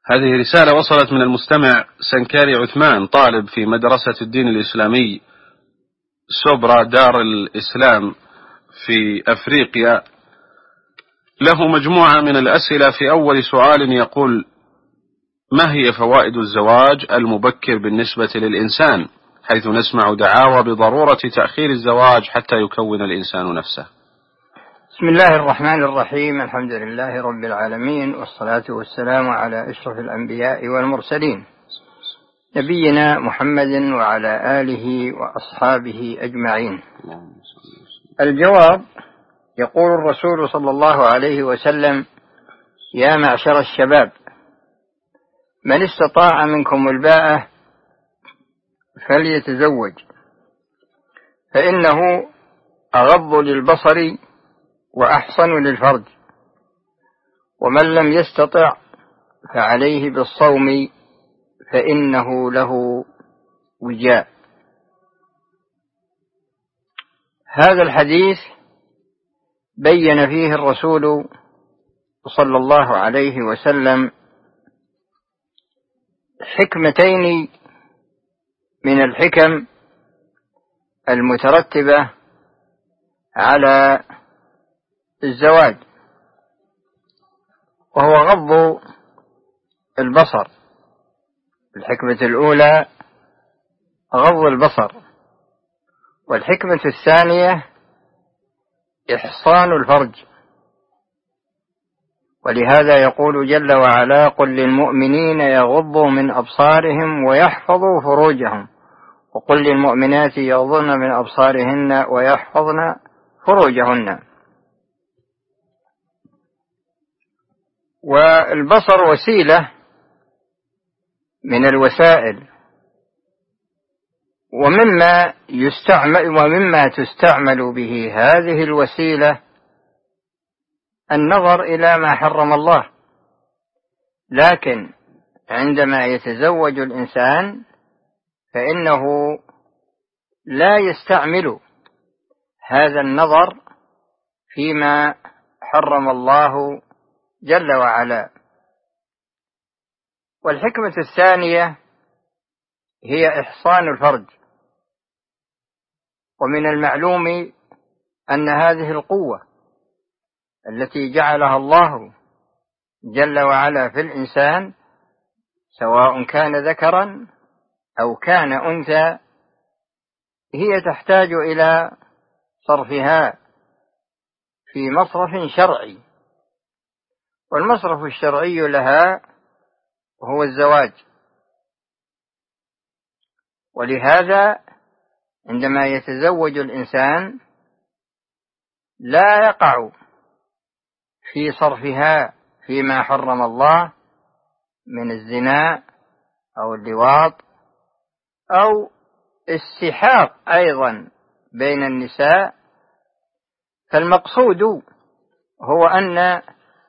هذه رسالة وصلت من المستمع سنكاري عثمان، طالب في مدرسة الدين الإسلامي سوبرا دار الإسلام في أفريقيا. له مجموعة من الأسئلة. في أول سؤال يقول: ما هي فوائد الزواج المبكر بالنسبة للإنسان، حيث نسمع دعاوى بضرورة تأخير الزواج حتى يكون الإنسان نفسه؟ بسم الله الرحمن الرحيم. الحمد لله رب العالمين، والصلاة والسلام على أشرف الأنبياء والمرسلين، نبينا محمد وعلى آله وأصحابه أجمعين. الجواب: يقول الرسول صلى الله عليه وسلم: يا معشر الشباب، من استطاع منكم الباءة فليتزوج، فإنه أغض للبصر وأحصن للفرج، ومن لم يستطع فعليه بالصوم فإنه له وجاء. هذا الحديث بين فيه الرسول صلى الله عليه وسلم حكمتين من الحكم المترتبة على الزواج، وهو غض البصر. الحكمة الأولى غض البصر، والحكمة الثانية إحصان الفرج. ولهذا يقول جل وعلا: قل للمؤمنين يغضوا من أبصارهم ويحفظوا فروجهم، وقل للمؤمنات يغضن من أبصارهن ويحفظن فروجهن. والبصر وسيلة من الوسائل، ومما تستعمل به هذه الوسيلة النظر إلى ما حرم الله. لكن عندما يتزوج الإنسان فإنه لا يستعمل هذا النظر فيما حرم الله جل وعلا. والحكمة الثانية هي إحصان الفرج. ومن المعلوم أن هذه القوة التي جعلها الله جل وعلا في الإنسان، سواء كان ذكرا أو كان أنثى، هي تحتاج إلى صرفها في مصرف شرعي، والمصرف الشرعي لها هو الزواج. ولهذا عندما يتزوج الإنسان لا يقع في صرفها فيما حرم الله من الزنا أو اللواط أو السحاق أيضا بين النساء. فالمقصود هو أن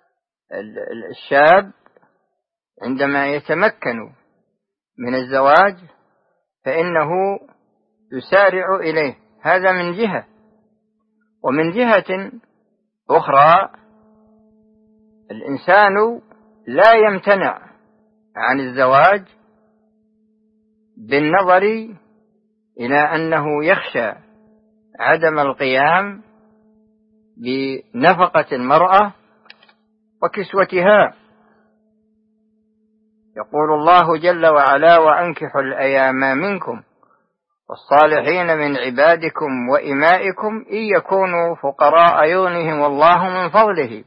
الشاب عندما يتمكن من الزواج فإنه يسارع إليه. هذا من جهة. ومن جهة أخرى الإنسان لا يمتنع عن الزواج بالنظر إلى أنه يخشى عدم القيام بنفقة المرأة وكسوتها. يقول الله جل وعلا: وأنكحوا الأيام منكم والصالحين من عبادكم وإمائكم إن يكونوا فقراء يغنهم الله من فضله.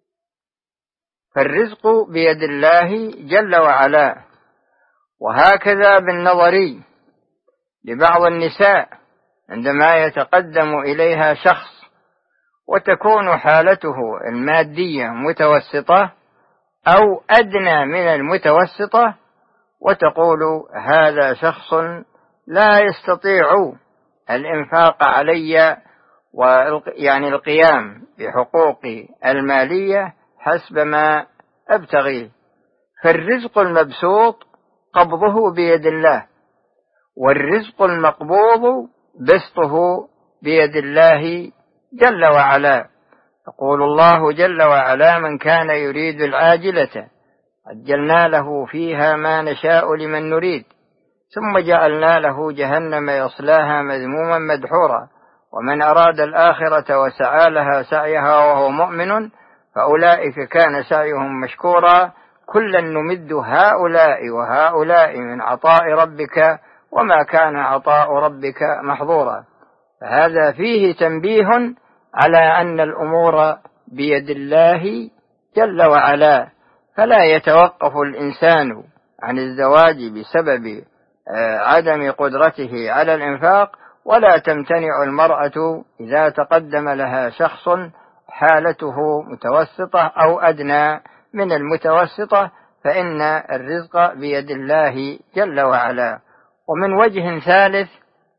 فالرزق بيد الله جل وعلا. وهكذا بالنظر لبعض النساء عندما يتقدم إليها شخص وتكون حالته المادية متوسطة أو أدنى من المتوسطة، وتقول: هذا شخص لا يستطيع الإنفاق علي يعني القيام بحقوقي المالية حسب ما أبتغي. فالرزق المبسوط قبضه بيد الله، والرزق المقبوض بسطه بيد الله جل وعلا. يقول الله جل وعلا: من كان يريد العاجلة عجلنا له فيها ما نشاء لمن نريد ثم جعلنا له جهنم يصلاها مذموما مدحورا ومن أراد الآخرة وسعى لها سعيها وهو مؤمن فأولئك كان سعيهم مشكورا كلا نمد هؤلاء وهؤلاء من عطاء ربك وما كان عطاء ربك محظورا. فهذا فيه تنبيه على أن الأمور بيد الله جل وعلا، فلا يتوقف الإنسان عن الزواج بسبب عدم قدرته على الإنفاق، ولا تمتنع المرأة إذا تقدم لها شخص حالته متوسطة أو أدنى من المتوسطة، فإن الرزق بيد الله جل وعلا. ومن وجه ثالث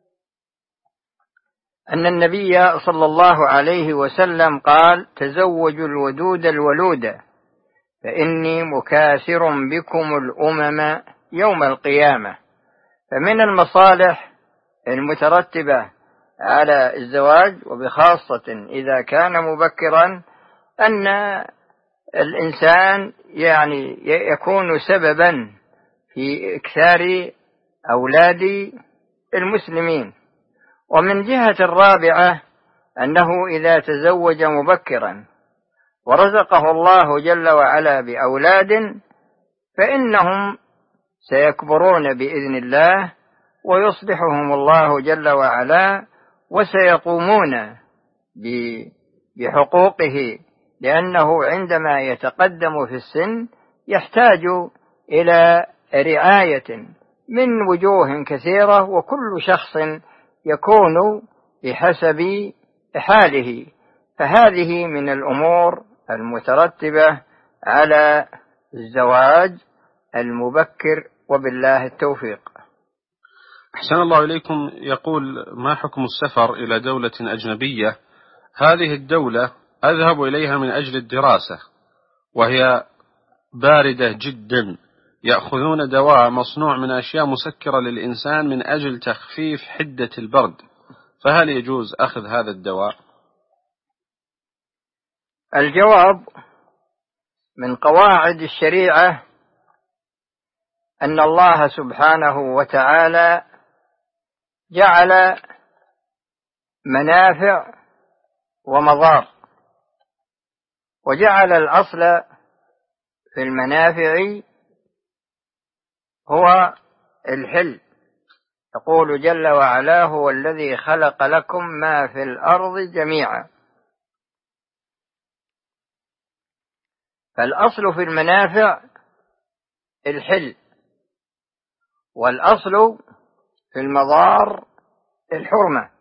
أن النبي صلى الله عليه وسلم قال: تزوجوا الودود الولود فإني مكاثر بكم الأمم يوم القيامة. فمن المصالح المترتبة على الزواج وبخاصة إذا كان مبكرا أن الإنسان يكون سببا في إكثار أولاد المسلمين. ومن جهة الرابعة أنه إذا تزوج مبكرا ورزقه الله جل وعلا بأولاد فإنهم سيكبرون بإذن الله ويصلحهم الله جل وعلا وسيقومون بحقوقه، لأنه عندما يتقدم في السن يحتاج إلى رعاية من وجوه كثيرة، وكل شخص يكون بحسب حاله. فهذه من الأمور المترتبة على الزواج المبكر، وبالله التوفيق. أحسن الله إليكم. يقول: ما حكم السفر إلى دولة أجنبية؟ هذه الدولة أذهب إليها من أجل الدراسة وهي باردة جدا، يأخذون دواء مصنوع من أشياء مسكرة للإنسان من أجل تخفيف حدة البرد، فهل يجوز أخذ هذا الدواء؟ الجواب: من قواعد الشريعة أن الله سبحانه وتعالى جعل منافع ومضار، وجعل الأصل في المنافع هو الحل. يقول جل وعلا: هو الذي خلق لكم ما في الأرض جميعا. فالأصل في المنافع الحل، والأصل في المضار الحرمة.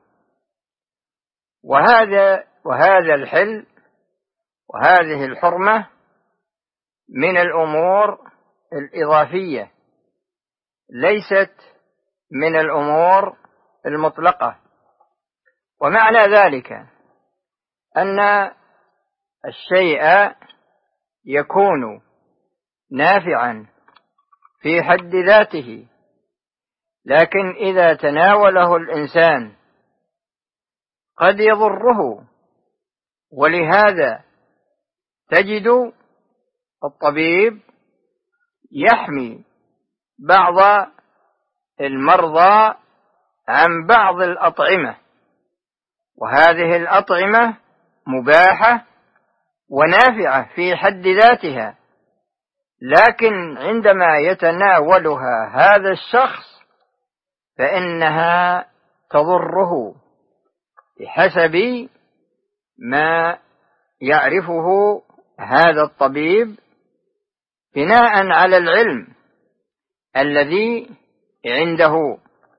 وهذا الحل وهذه الحرمة من الأمور الإضافية، ليست من الأمور المطلقة. ومعنى ذلك أن الشيء يكون نافعا في حد ذاته، لكن إذا تناوله الإنسان قد يضره. ولهذا تجد الطبيب يحمي بعض المرضى عن بعض الأطعمة، وهذه الأطعمة مباحة ونافعة في حد ذاتها، لكن عندما يتناولها هذا الشخص فإنها تضره بحسب ما يعرفه هذا الطبيب بناء على العلم الذي عنده.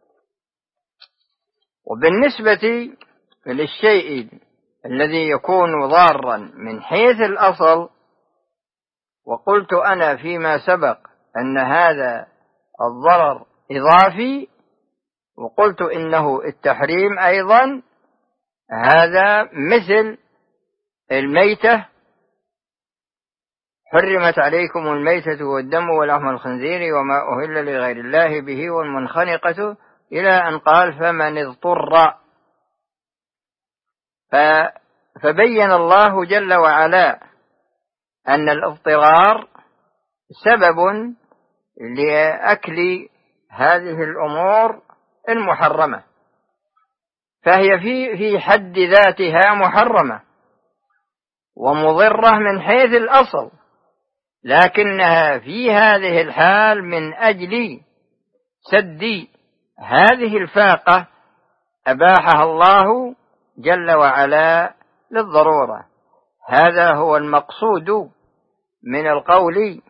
وبالنسبة للشيء الذي يكون ضارا من حيث الأصل، وقلت أنا فيما سبق أن هذا الضرر إضافي، وقلت إنه التحريم أيضا، هذا مثل الميتة: حرمت عليكم الميتة والدم ولحم الخنزير وما أهل لغير الله به والمنخنقة، إلى أن قال: فمن اضطر. فبين الله جل وعلا أن الاضطرار سبب لأكل هذه الأمور المحرمة، فهي في حد ذاتها محرمة ومضرة من حيث الأصل، لكنها في هذه الحال من أجل سد هذه الفاقة أباحها الله جل وعلا للضرورة. هذا هو المقصود من القول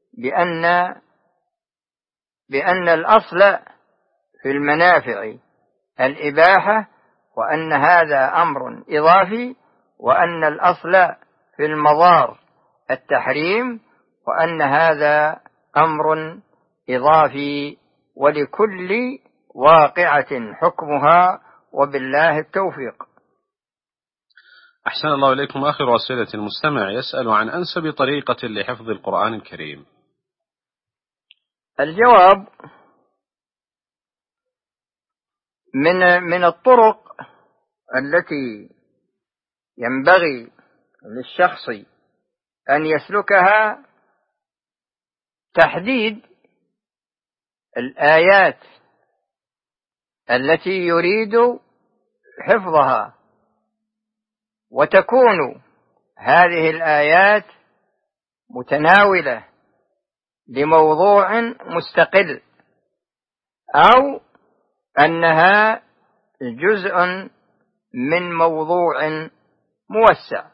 بأن الأصل في المنافع الإباحة، وأن هذا أمر إضافي، وأن الأصل في المضار التحريم، وأن هذا أمر إضافي، ولكل واقعة حكمها، وبالله التوفيق. أحسن الله إليكم. آخر أسئلة المستمع يسأل عن أنسب طريقة لحفظ القرآن الكريم. الجواب: من الطرق التي ينبغي للشخص أن يسلكها تحديد الآيات التي يريد حفظها، وتكون هذه الآيات متناولة لموضوع مستقل، أو أنها جزء من موضوع موسع.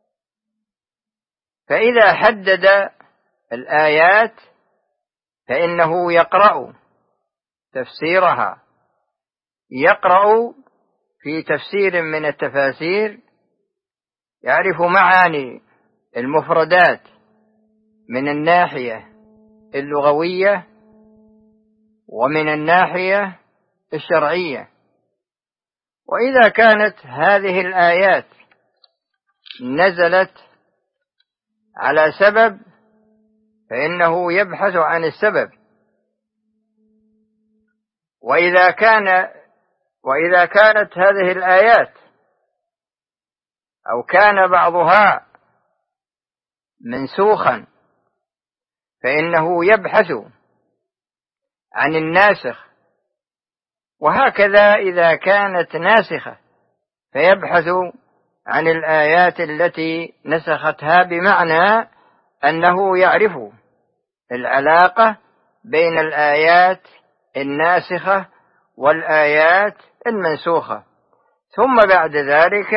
فإذا حدد الآيات فإنه يقرأ تفسيرها، يقرأ في تفسير من التفاسير، يعرف معاني المفردات من الناحية اللغوية ومن الناحية الشرعية. وإذا كانت هذه الآيات نزلت على سبب فإنه يبحث عن السبب، وإذا كانت هذه الآيات أو كان بعضها منسوخا فإنه يبحث عن الناسخ، وهكذا إذا كانت ناسخة فيبحث عن الآيات التي نسختها، بمعنى أنه يعرف العلاقة بين الآيات الناسخة والآيات المنسوخة، ثم بعد ذلك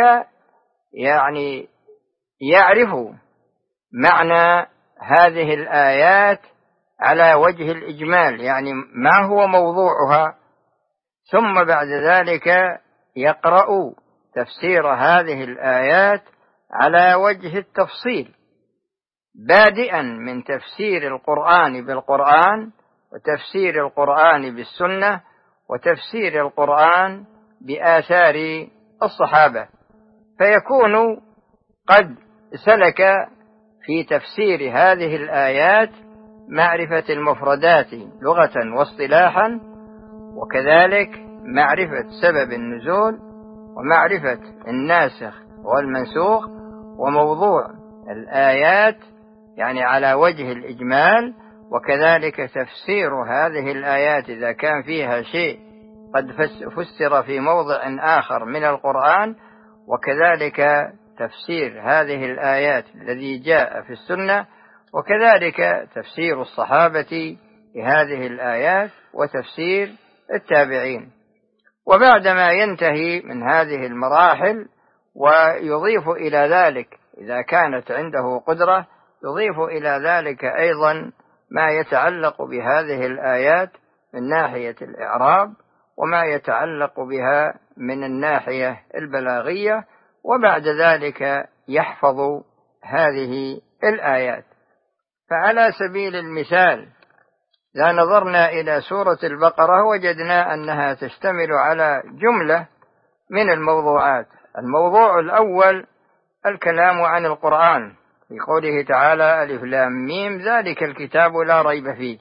يعرف معنى هذه الآيات على وجه الإجمال، يعني ما هو موضوعها، ثم بعد ذلك يقرأ تفسير هذه الآيات على وجه التفصيل، بادئا من تفسير القرآن بالقرآن، وتفسير القرآن بالسنة، وتفسير القرآن بآثار الصحابة، فيكون قد سلك في تفسير هذه الآيات معرفة المفردات لغة واصطلاحا، وكذلك معرفة سبب النزول، ومعرفة الناسخ والمنسوخ، وموضوع الآيات يعني على وجه الإجمال، وكذلك تفسير هذه الآيات إذا كان فيها شيء قد فسر في موضع آخر من القرآن، وكذلك تفسير هذه الآيات الذي جاء في السنة، وكذلك تفسير الصحابة لهذه الآيات، وتفسير التابعين. وبعدما ينتهي من هذه المراحل ويضيف إلى ذلك إذا كانت عنده قدرة، يضيف إلى ذلك أيضا ما يتعلق بهذه الآيات من ناحية الإعراب، وما يتعلق بها من الناحية البلاغية، وبعد ذلك يحفظ هذه الآيات. فعلى سبيل المثال، إذا نظرنا إلى سورة البقرة وجدنا أنها تشتمل على جملة من الموضوعات. الموضوع الأول الكلام عن القرآن في قوله تعالى: ألف لام ميم ذلك الكتاب لا ريب فيه.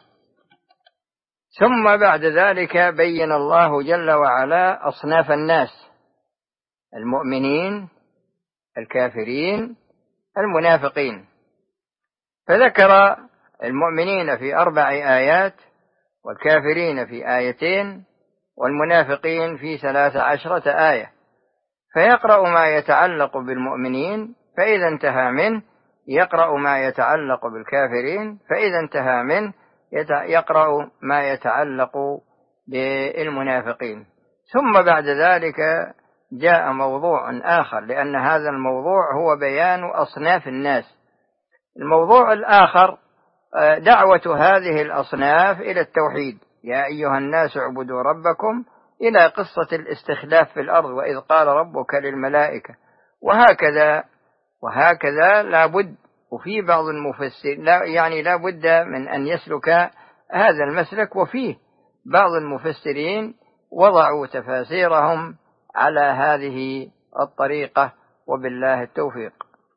ثم بعد ذلك بين الله جل وعلا أصناف الناس: المؤمنين، الكافرين، المنافقين، فذكر المؤمنين في 4 آيات، والكافرين في 2 والمنافقين في 13 آية، فيقرأ ما يتعلق بالمؤمنين، فإذا انتهى منه يقرأ ما يتعلق بالكافرين، فإذا انتهى منه يقرأ ما يتعلق بالمنافقين. ثم بعد ذلك جاء موضوع آخر، لأن هذا الموضوع هو بيان أصناف الناس. الموضوع الآخر دعوة هذه الأصناف إلى التوحيد، يا أيها الناس اعبدوا ربكم، إلى قصة الاستخلاف في الأرض، وإذ قال ربك للملائكة، وهكذا لا بد. وفي بعض المفسرين لا بد من أن يسلك هذا المسلك، وفيه بعض المفسرين وضعوا تفاسيرهم على هذه الطريقة، وبالله التوفيق.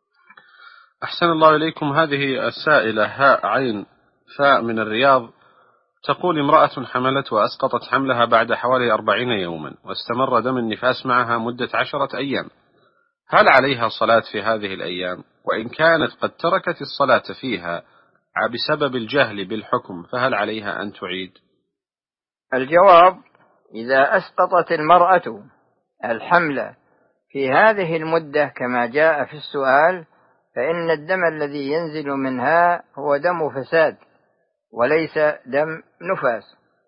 أحسن الله إليكم. هذه السائلة هاء عين فاء من الرياض تقول: امرأة حملت وأسقطت حملها بعد حوالي 40 يوما، واستمر دم النفاس معها مدة 10 أيام، هل عليها صلاة في هذه الأيام؟ وإن كانت قد تركت الصلاة فيها بسبب الجهل بالحكم، فهل عليها أن تعيد؟ الجواب: إذا أسقطت المرأة الحمل في هذه المدة كما جاء في السؤال، فإن الدم الذي ينزل منها هو دم فساد وليس دم نفاس،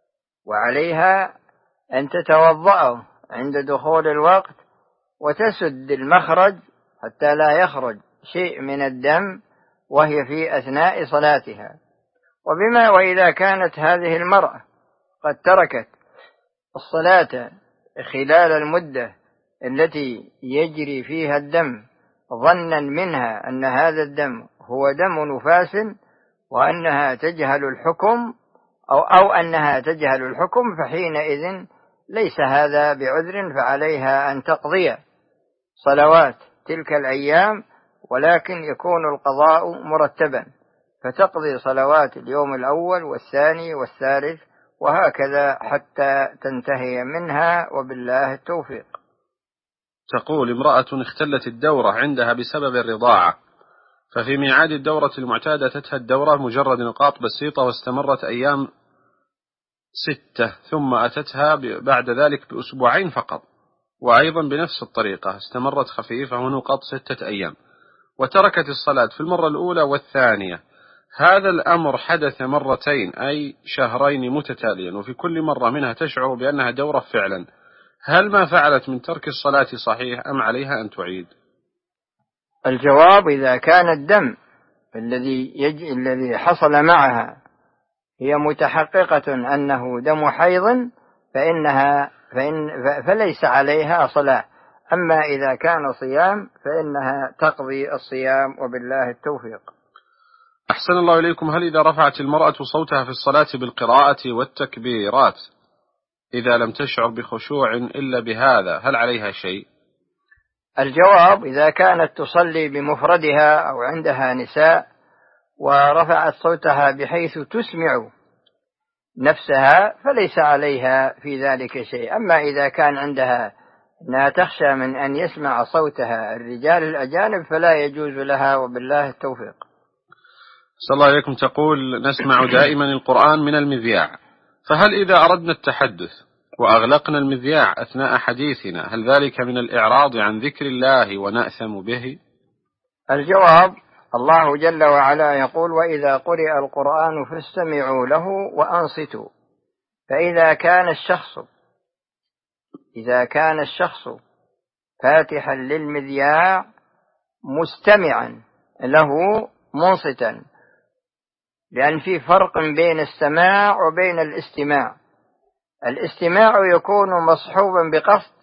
وعليها أن تتوضأ عند دخول الوقت وتسد المخرج حتى لا يخرج شيء من الدم وهي في أثناء صلاتها. وإذا كانت هذه المرأة قد تركت الصلاة خلال المدة التي يجري فيها الدم ظنا منها أن هذا الدم هو دم نفاس، وأنها تجهل الحكم أو أنها تجهل الحكم، فحينئذ ليس هذا بعذر، فعليها أن تقضي صلوات تلك الأيام، ولكن يكون القضاء مرتبا، فتقضي صلوات اليوم الأول والثاني والثالث وهكذا حتى تنتهي منها، وبالله التوفيق. تقول: امرأة اختلت الدورة عندها بسبب الرضاعة، ففي ميعاد الدورة المعتادة أتتها الدورة مجرد نقاط بسيطة، واستمرت أيام 6، ثم أتتها بعد ذلك بأسبوعين فقط، وأيضا بنفس الطريقة استمرت خفيفة ونقاط 6 أيام، وتركت الصلاة في المرة الأولى والثانية. هذا الأمر حدث مرتين، أي شهرين متتاليا، وفي كل مرة منها تشعر بأنها دورة فعلا. هل ما فعلت من ترك الصلاة صحيح أم عليها أن تعيد؟ الجواب: إذا كان الدم الذي حصل معها هي متحققة أنه دم حيض فليس عليها صلاة. أما إذا كان صيام فإنها تقضي الصيام، وبالله التوفيق. أحسن الله إليكم. هل إذا رفعت المرأة صوتها في الصلاة بالقراءة والتكبيرات إذا لم تشعر بخشوع إلا بهذا، هل عليها شيء؟ الجواب: إذا كانت تصلي بمفردها أو عندها نساء ورفعت صوتها بحيث تسمع نفسها فليس عليها في ذلك شيء. أما إذا كان عندها أنها تخشى من أن يسمع صوتها الرجال الأجانب فلا يجوز لها، وبالله التوفيق. صلى الله عليكم. تقول: نسمع دائما القرآن من المذياع، فهل إذا أردنا التحدث وأغلقنا المذياع أثناء حديثنا هل ذلك من الإعراض عن ذكر الله ونأثم به؟ الجواب: الله جل وعلا يقول: وإذا قرئ القرآن فاستمعوا له وأنصتوا. فإذا كان الشخص فاتحا للمذياع مستمعا له منصتا، لأن في فرق بين السماع وبين الاستماع. الاستماع يكون مصحوبا بقصد،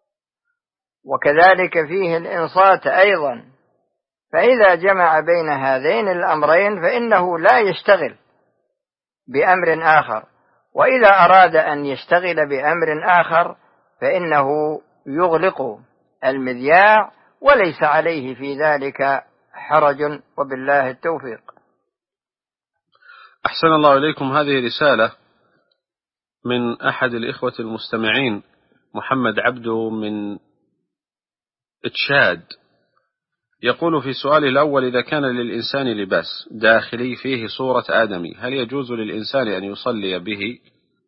وكذلك فيه الإنصات أيضا. فإذا جمع بين هذين الأمرين فإنه لا يشتغل بأمر آخر، وإذا أراد أن يشتغل بأمر آخر فإنه يغلق المذياع، وليس عليه في ذلك حرج، وبالله التوفيق. أحسن الله إليكم. هذه رسالة من أحد الإخوة المستمعين، محمد عبده من تشاد، يقول في سؤاله الأول: إذا كان للإنسان لباس داخلي فيه صورة آدمي، هل يجوز للإنسان أن يصلي به؟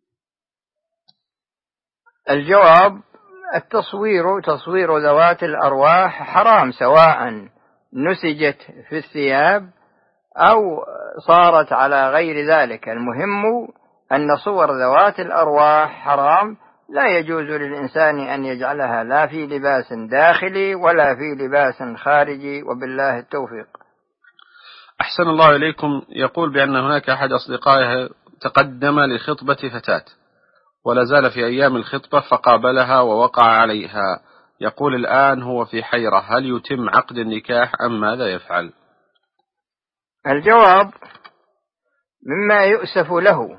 الجواب: تصوير ذوات الأرواح حرام، سواء نسجت في الثياب أو صارت على غير ذلك. المهم أن صور ذوات الأرواح حرام، لا يجوز للإنسان أن يجعلها لا في لباس داخلي ولا في لباس خارجي، وبالله التوفيق. أحسن الله إليكم. يقول بأن هناك أحد أصدقائه تقدم لخطبة فتاة ولا زال في أيام الخطبة فقابلها ووقع عليها. يقول الآن هو في حيرة، هل يتم عقد النكاح أم ماذا يفعل؟ الجواب: مما يؤسف له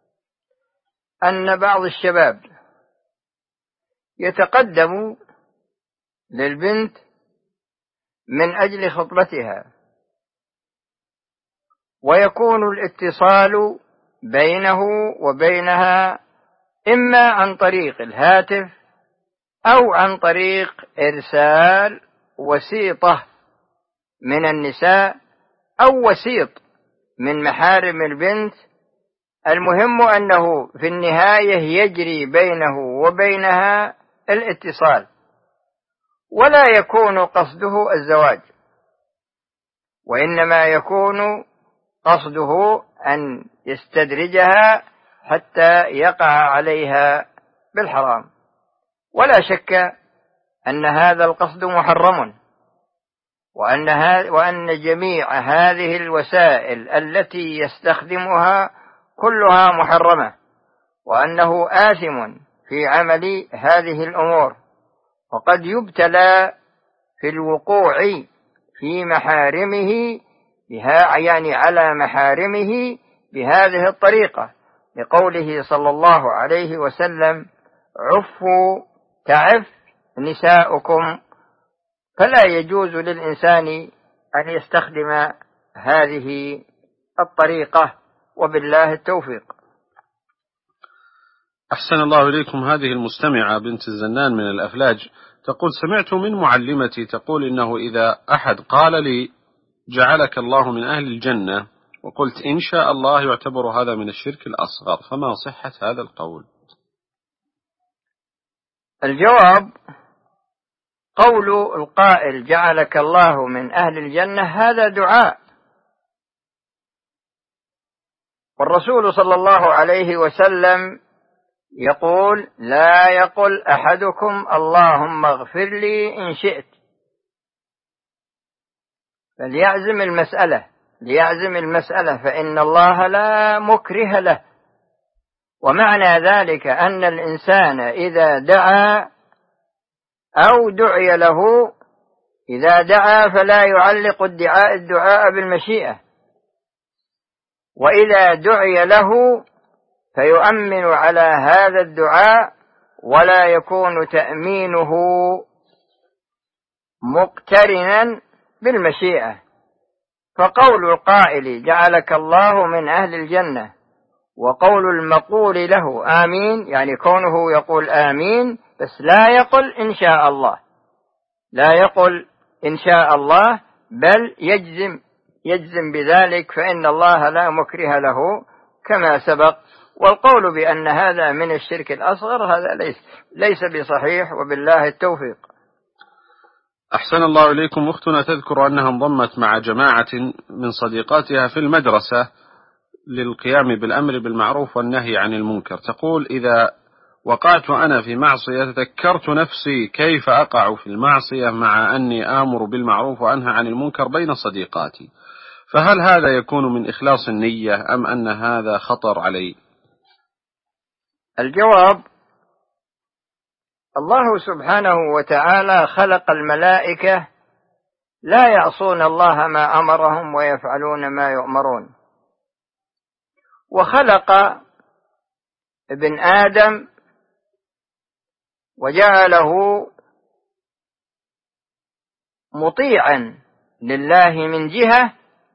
أن بعض الشباب يتقدم للبنت من أجل خطبتها، ويكون الاتصال بينه وبينها إما عن طريق الهاتف أو عن طريق إرسال وسيطة من النساء أو وسيط من محارم البنت. المهم أنه في النهاية يجري بينه وبينها الاتصال، ولا يكون قصده الزواج، وإنما يكون قصده أن يستدرجها حتى يقع عليها بالحرام. ولا شك أن هذا القصد محرم، وأن جميع هذه الوسائل التي يستخدمها كلها محرمة، وأنه آثم في عمل هذه الأمور، وقد يبتلى في الوقوع في محارمه يعني على محارمه بهذه الطريقة، لقوله صلى الله عليه وسلم: عفوا تعف نساؤكم. فلا يجوز للإنسان أن يستخدم هذه الطريقة، وبالله التوفيق. أحسن الله إليكم. هذه المستمعة بنت الزنان من الأفلاج تقول: سمعت من معلمتي تقول إنه إذا أحد قال لي جعلك الله من أهل الجنة وقلت إن شاء الله، يعتبر هذا من الشرك الأصغر، فما صحة هذا القول؟ الجواب: قول القائل جعلك الله من أهل الجنة هذا دعاء، والرسول صلى الله عليه وسلم يقول: لا يقل أحدكم اللهم اغفر لي إن شئت، ليعزم المسألة فإن الله لا مكره له. ومعنى ذلك أن الإنسان إذا دعا أو دعي له، إذا دعا فلا يعلق الدعاء بالمشيئة، وإذا دعي له فيؤمن على هذا الدعاء، ولا يكون تأمينه مقترنا بالمشيئة. فقول القائل جعلك الله من أهل الجنة وقول المقول له آمين، يعني كونه يقول آمين، بس لا يقل إن شاء الله، لا يقل إن شاء الله، بل يجزم بذلك، فإن الله لا مكره له كما سبق. والقول بأن هذا من الشرك الأصغر هذا ليس بصحيح، وبالله التوفيق. أحسن الله إليكم. أختنا تذكر أنها انضمت مع جماعة من صديقاتها في المدرسة للقيام بالأمر بالمعروف والنهي عن المنكر. تقول: إذا وقعت أنا في معصية ذكرت نفسي كيف أقع في المعصية مع أني آمر بالمعروف وأنهى عن المنكر بين صديقاتي، فهل هذا يكون من إخلاص النية أم أن هذا خطر علي؟ الجواب: الله سبحانه وتعالى خلق الملائكة لا يعصون الله ما أمرهم ويفعلون ما يؤمرون، وخلق ابن آدم وجعله مطيعا لله من جهة،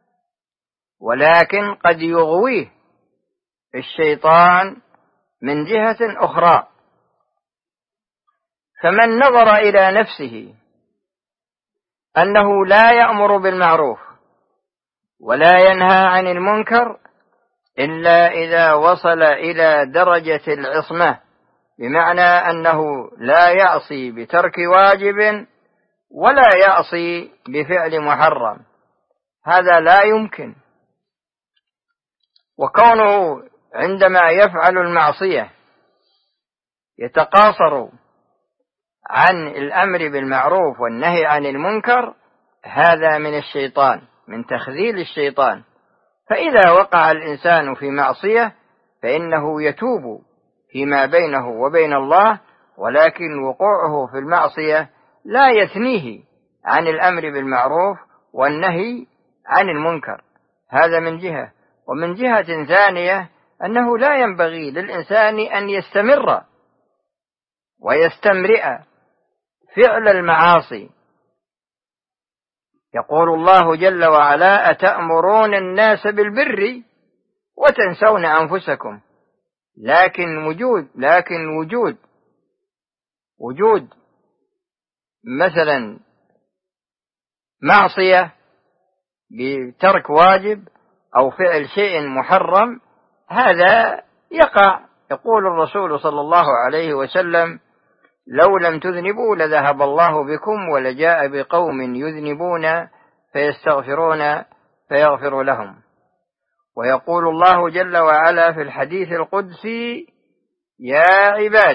ولكن قد يغويه الشيطان من جهة أخرى. فمن نظر إلى نفسه أنه لا يأمر بالمعروف ولا ينهى عن المنكر إلا إذا وصل إلى درجة العصمة، بمعنى أنه لا يعصي بترك واجب ولا يعصي بفعل محرم، هذا لا يمكن. وكونه عندما يفعل المعصية يتقاصر عن الأمر بالمعروف والنهي عن المنكر، هذا من الشيطان، من تخذيل الشيطان. فإذا وقع الإنسان في معصية فإنه يتوب فيما بينه وبين الله، ولكن وقوعه في المعصية لا يثنيه عن الأمر بالمعروف والنهي عن المنكر، هذا من جهة. ومن جهة ثانية أنه لا ينبغي للإنسان أن يستمر ويستمرئ فعل المعاصي. يقول الله جل وعلا: أتأمرون الناس بالبر وتنسون أنفسكم. لكن وجود مثلا معصية بترك واجب أو فعل شيء محرم، هذا يقع. يقول الرسول صلى الله عليه وسلم: لو لم تذنبوا لذهب الله بكم ولجاء بقوم يذنبون فيستغفرون فيغفر لهم. ويقول الله جل وعلا في الحديث القدسي: يا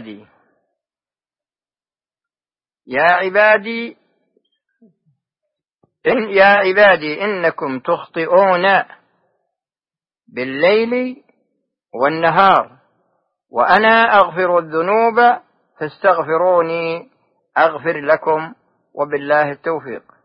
عبادي إنكم تخطئون بالليل والنهار وأنا أغفر الذنوب فاستغفروني أغفر لكم وبالله التوفيق.